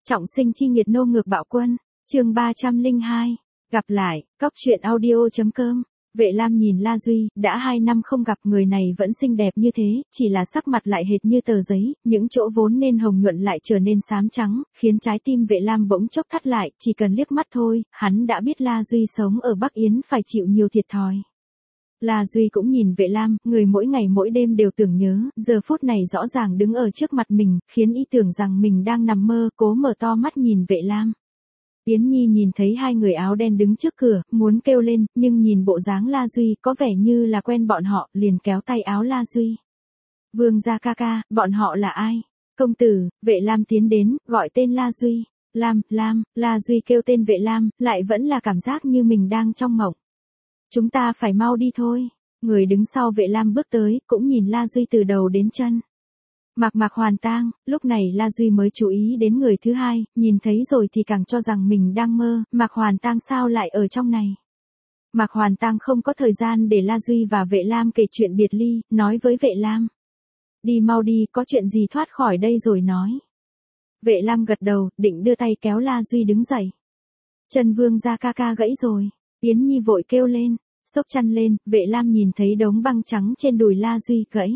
Trọng sinh chi nghiệt nô ngược bạo quân, chương 302, gặp lại, cóc truyện audio.com. Vệ Lam nhìn La Duy, đã 2 năm không gặp, người này vẫn xinh đẹp như thế, chỉ là sắc mặt lại hệt như tờ giấy, những chỗ vốn nên hồng nhuận lại trở nên xám trắng, khiến trái tim Vệ Lam bỗng chốc thắt lại, chỉ cần liếc mắt thôi, hắn đã biết La Duy sống ở Bắc Yến phải chịu nhiều thiệt thòi. La Duy cũng nhìn Vệ Lam, người mỗi ngày mỗi đêm đều tưởng nhớ, giờ phút này rõ ràng đứng ở trước mặt mình, khiến y tưởng rằng mình đang nằm mơ, cố mở to mắt nhìn Vệ Lam. Yến Nhi nhìn thấy hai người áo đen đứng trước cửa, muốn kêu lên, nhưng nhìn bộ dáng La Duy có vẻ như là quen bọn họ, liền kéo tay áo La Duy. Vương gia ca ca, bọn họ là ai? Công tử. Vệ Lam tiến đến, gọi tên La Duy. Lam, La Duy kêu tên Vệ Lam, lại vẫn là cảm giác như mình đang trong mộng. Chúng ta phải mau đi thôi. Người đứng sau Vệ Lam bước tới, cũng nhìn La Duy từ đầu đến chân. Mạc Hoàn Tang, lúc này La Duy mới chú ý đến người thứ hai, nhìn thấy rồi thì càng cho rằng mình đang mơ, Mạc Hoàn Tang sao lại ở trong này. Mạc Hoàn Tang không có thời gian để La Duy và Vệ Lam kể chuyện biệt ly, nói với Vệ Lam. Đi mau đi, có chuyện gì thoát khỏi đây rồi nói. Vệ Lam gật đầu, định đưa tay kéo La Duy đứng dậy. Chân Vương gia ca ca gãy rồi, Yến Nhi vội kêu lên, xốc chăn lên, Vệ Lam nhìn thấy đống băng trắng trên đùi La Duy gãy.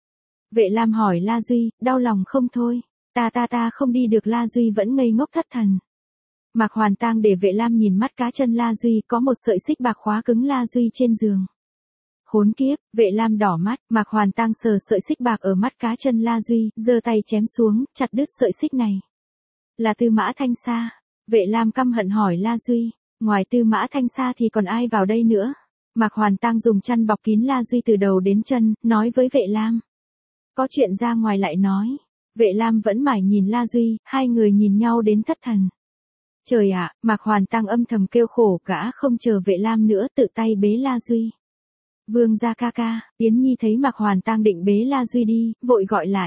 Vệ Lam hỏi La Duy, đau lòng không thôi, ta không đi được. La Duy vẫn ngây ngốc thất thần. Mạc Hoàn Tang để Vệ Lam nhìn mắt cá chân La Duy, có một sợi xích bạc khóa cứng La Duy trên giường. Khốn kiếp, Vệ Lam đỏ mắt, Mạc Hoàn Tang sờ sợi xích bạc ở mắt cá chân La Duy, giơ tay chém xuống, chặt đứt sợi xích này. Là Tư Mã Thanh Sa. Vệ Lam căm hận hỏi La Duy, ngoài Tư Mã Thanh Sa thì còn ai vào đây nữa? Mạc Hoàn Tang dùng chăn bọc kín La Duy từ đầu đến chân, nói với Vệ Lam. Có chuyện ra ngoài lại nói. Vệ Lam vẫn mải nhìn La Duy, hai người nhìn nhau đến thất thần. Trời ạ, Mạc Hoàn Tang âm thầm kêu khổ, gã không chờ Vệ Lam nữa, tự tay bế La Duy. Vương gia ca ca. Yến Nhi thấy Mạc Hoàn Tang định bế La Duy đi, vội gọi lại.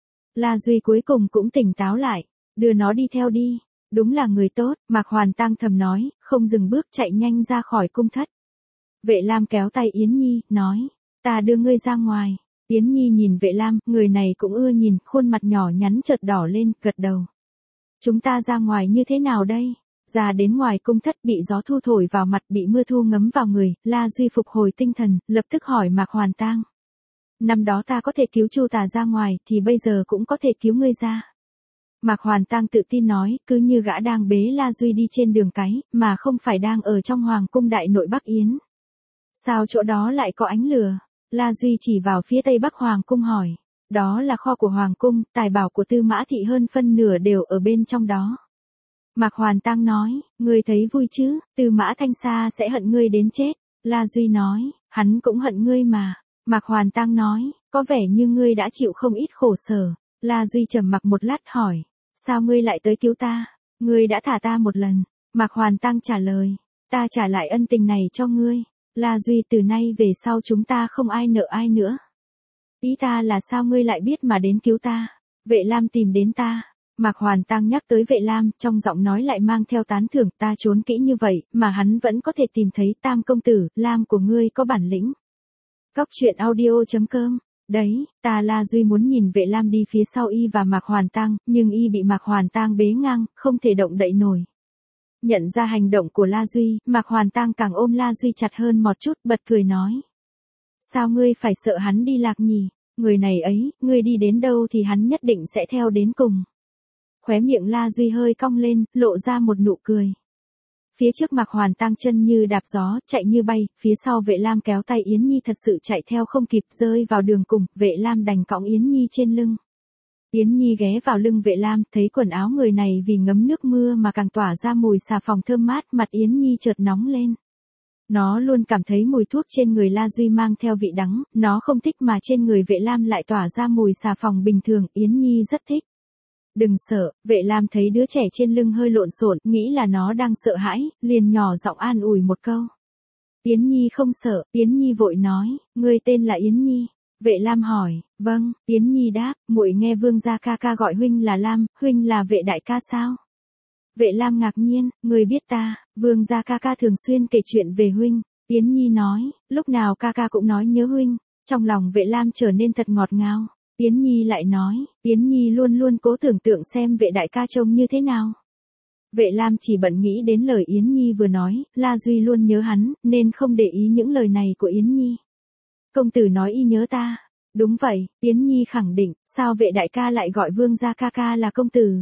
La Duy cuối cùng cũng tỉnh táo lại, đưa nó đi theo đi. Đúng là người tốt, Mạc Hoàn Tang thầm nói, không dừng bước chạy nhanh ra khỏi cung thất. Vệ Lam kéo tay Yến Nhi, nói, ta đưa ngươi ra ngoài. Yến Nhi nhìn Vệ Lam, người này cũng ưa nhìn, khuôn mặt nhỏ nhắn chợt đỏ lên, gật đầu. Chúng ta ra ngoài như thế nào đây? Ra đến ngoài cung thất, bị gió thu thổi vào mặt, bị mưa thu ngấm vào người, La Duy phục hồi tinh thần, lập tức hỏi Mạc Hoàn Tang. Năm đó ta có thể cứu Chu Tà ra ngoài, thì bây giờ cũng có thể cứu ngươi ra. Mạc Hoàn Tang tự tin nói, cứ như gã đang bế La Duy đi trên đường cái, mà không phải đang ở trong hoàng cung đại nội Bắc Yến. Sao chỗ đó lại có ánh lửa? La Duy chỉ vào phía tây bắc hoàng cung hỏi. Đó là kho của hoàng cung, tài bảo của Tư Mã thị hơn phân nửa đều ở bên trong đó. Mạc Hoàn Tang nói, ngươi thấy vui chứ, Tư Mã Thanh Sa sẽ hận ngươi đến chết. La Duy nói, hắn cũng hận ngươi mà. Mạc Hoàn Tang nói, có vẻ như ngươi đã chịu không ít khổ sở. La Duy trầm mặc một lát hỏi, sao ngươi lại tới cứu ta? Ngươi đã thả ta một lần. Mạc Hoàn Tang trả lời, ta trả lại ân tình này cho ngươi. La Duy, từ nay về sau chúng ta không ai nợ ai nữa. Ý ta là sao ngươi lại biết mà đến cứu ta? Vệ Lam tìm đến ta. Mạc Hoàn Tang nhắc tới Vệ Lam, trong giọng nói lại mang theo tán thưởng, ta trốn kỹ như vậy, mà hắn vẫn có thể tìm thấy. Tam công tử, Lam của ngươi có bản lĩnh. Cóc truyện audio.com. Đấy, ta La Duy muốn nhìn Vệ Lam đi phía sau y và Mạc Hoàn Tang, nhưng y bị Mạc Hoàn Tang bế ngang, không thể động đậy nổi. Nhận ra hành động của La Duy, Mạc Hoàn Tang càng ôm La Duy chặt hơn một chút, bật cười nói. Sao ngươi phải sợ hắn đi lạc nhỉ? Người này ấy, ngươi đi đến đâu thì hắn nhất định sẽ theo đến cùng. Khóe miệng La Duy hơi cong lên, lộ ra một nụ cười. Phía trước Mạc Hoàn Tang chân như đạp gió, chạy như bay, phía sau Vệ Lam kéo tay Yến Nhi thật sự chạy theo không kịp, rơi vào đường cùng, Vệ Lam đành cõng Yến Nhi trên lưng. Yến Nhi ghé vào lưng Vệ Lam, thấy quần áo người này vì ngấm nước mưa mà càng tỏa ra mùi xà phòng thơm mát, mặt Yến Nhi chợt nóng lên. Nó luôn cảm thấy mùi thuốc trên người La Duy mang theo vị đắng, nó không thích mà trên người Vệ Lam lại tỏa ra mùi xà phòng bình thường, Yến Nhi rất thích. Đừng sợ, Vệ Lam thấy đứa trẻ trên lưng hơi lộn xộn, nghĩ là nó đang sợ hãi, liền nhỏ giọng an ủi một câu. Yến Nhi không sợ, Yến Nhi vội nói, ngươi tên là Yến Nhi. Vệ Lam hỏi, vâng, Yến Nhi đáp, muội nghe Vương gia ca ca gọi huynh là Lam, huynh là Vệ đại ca sao? Vệ Lam ngạc nhiên, người biết ta, Vương gia ca ca thường xuyên kể chuyện về huynh. Yến Nhi nói, lúc nào ca ca cũng nói nhớ huynh. Trong lòng Vệ Lam trở nên thật ngọt ngào. Yến Nhi lại nói, Yến Nhi luôn luôn cố tưởng tượng xem vệ đại ca trông như thế nào. Vệ Lam chỉ bận nghĩ đến lời Yến Nhi vừa nói, La Duy luôn nhớ hắn, nên không để ý những lời này của Yến Nhi. Công tử nói y nhớ ta. Đúng vậy, Yến Nhi khẳng định, sao vệ đại ca lại gọi vương gia ca ca là công tử.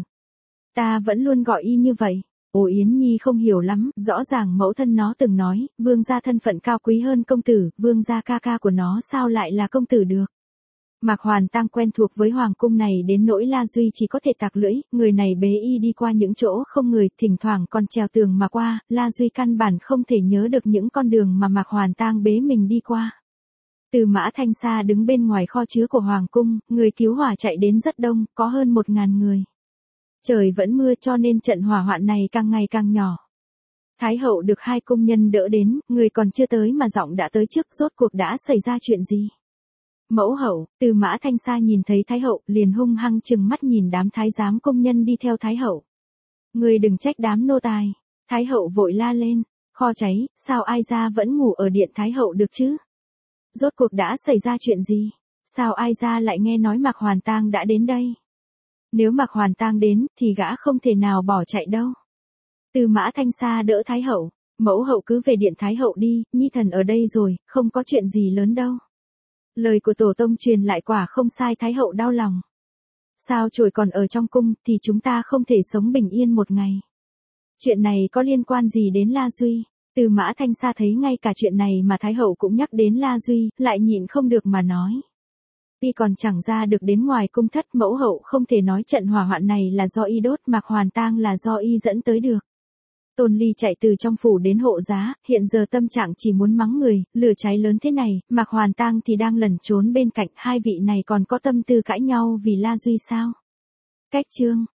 Ta vẫn luôn gọi y như vậy. Ồ, Yến Nhi không hiểu lắm, rõ ràng mẫu thân nó từng nói, vương gia thân phận cao quý hơn công tử, vương gia ca ca của nó sao lại là công tử được. Mạc Hoàn Tang quen thuộc với hoàng cung này đến nỗi La Duy chỉ có thể tặc lưỡi, người này bế y đi qua những chỗ không người, thỉnh thoảng còn trèo tường mà qua, La Duy căn bản không thể nhớ được những con đường mà Mạc Hoàn Tang bế mình đi qua. Từ Mã Thanh Sa đứng bên ngoài kho chứa của hoàng cung, người cứu hỏa chạy đến rất đông, có hơn 1000 người. Trời vẫn mưa cho nên trận hỏa hoạn này càng ngày càng nhỏ. Thái hậu được 2 công nhân đỡ đến, người còn chưa tới mà giọng đã tới trước, rốt cuộc đã xảy ra chuyện gì? Mẫu hậu, Từ Mã Thanh Sa nhìn thấy Thái hậu, liền hung hăng trừng mắt nhìn đám thái giám công nhân đi theo Thái hậu. Người đừng trách đám nô tài. Thái hậu vội la lên, kho cháy, sao ai ra vẫn ngủ ở điện Thái hậu được chứ? Rốt cuộc đã xảy ra chuyện gì? Sao ai ra lại nghe nói Mạc Hoàn Tang đã đến đây? Nếu Mạc Hoàn Tang đến, thì gã không thể nào bỏ chạy đâu. Từ Mã Thanh Sa đỡ Thái hậu, mẫu hậu cứ về điện Thái hậu đi, Nhi thần ở đây rồi, không có chuyện gì lớn đâu. Lời của tổ tông truyền lại quả không sai, Thái hậu đau lòng. Sao trồi còn ở trong cung, thì chúng ta không thể sống bình yên một ngày. Chuyện này có liên quan gì đến La Duy? Từ Mã Thanh Sa thấy ngay cả chuyện này mà Thái hậu cũng nhắc đến La Duy, lại nhịn không được mà nói. Y còn chẳng ra được đến ngoài cung thất, mẫu hậu không thể nói trận hỏa hoạn này là do y đốt, Mạc Hoàn Tang là do y dẫn tới được. Tôn Ly chạy từ trong phủ đến hộ giá, hiện giờ tâm trạng chỉ muốn mắng người, lửa cháy lớn thế này, Mạc Hoàn Tang thì đang lẩn trốn bên cạnh, hai vị này còn có tâm tư cãi nhau vì La Duy sao? Cách chương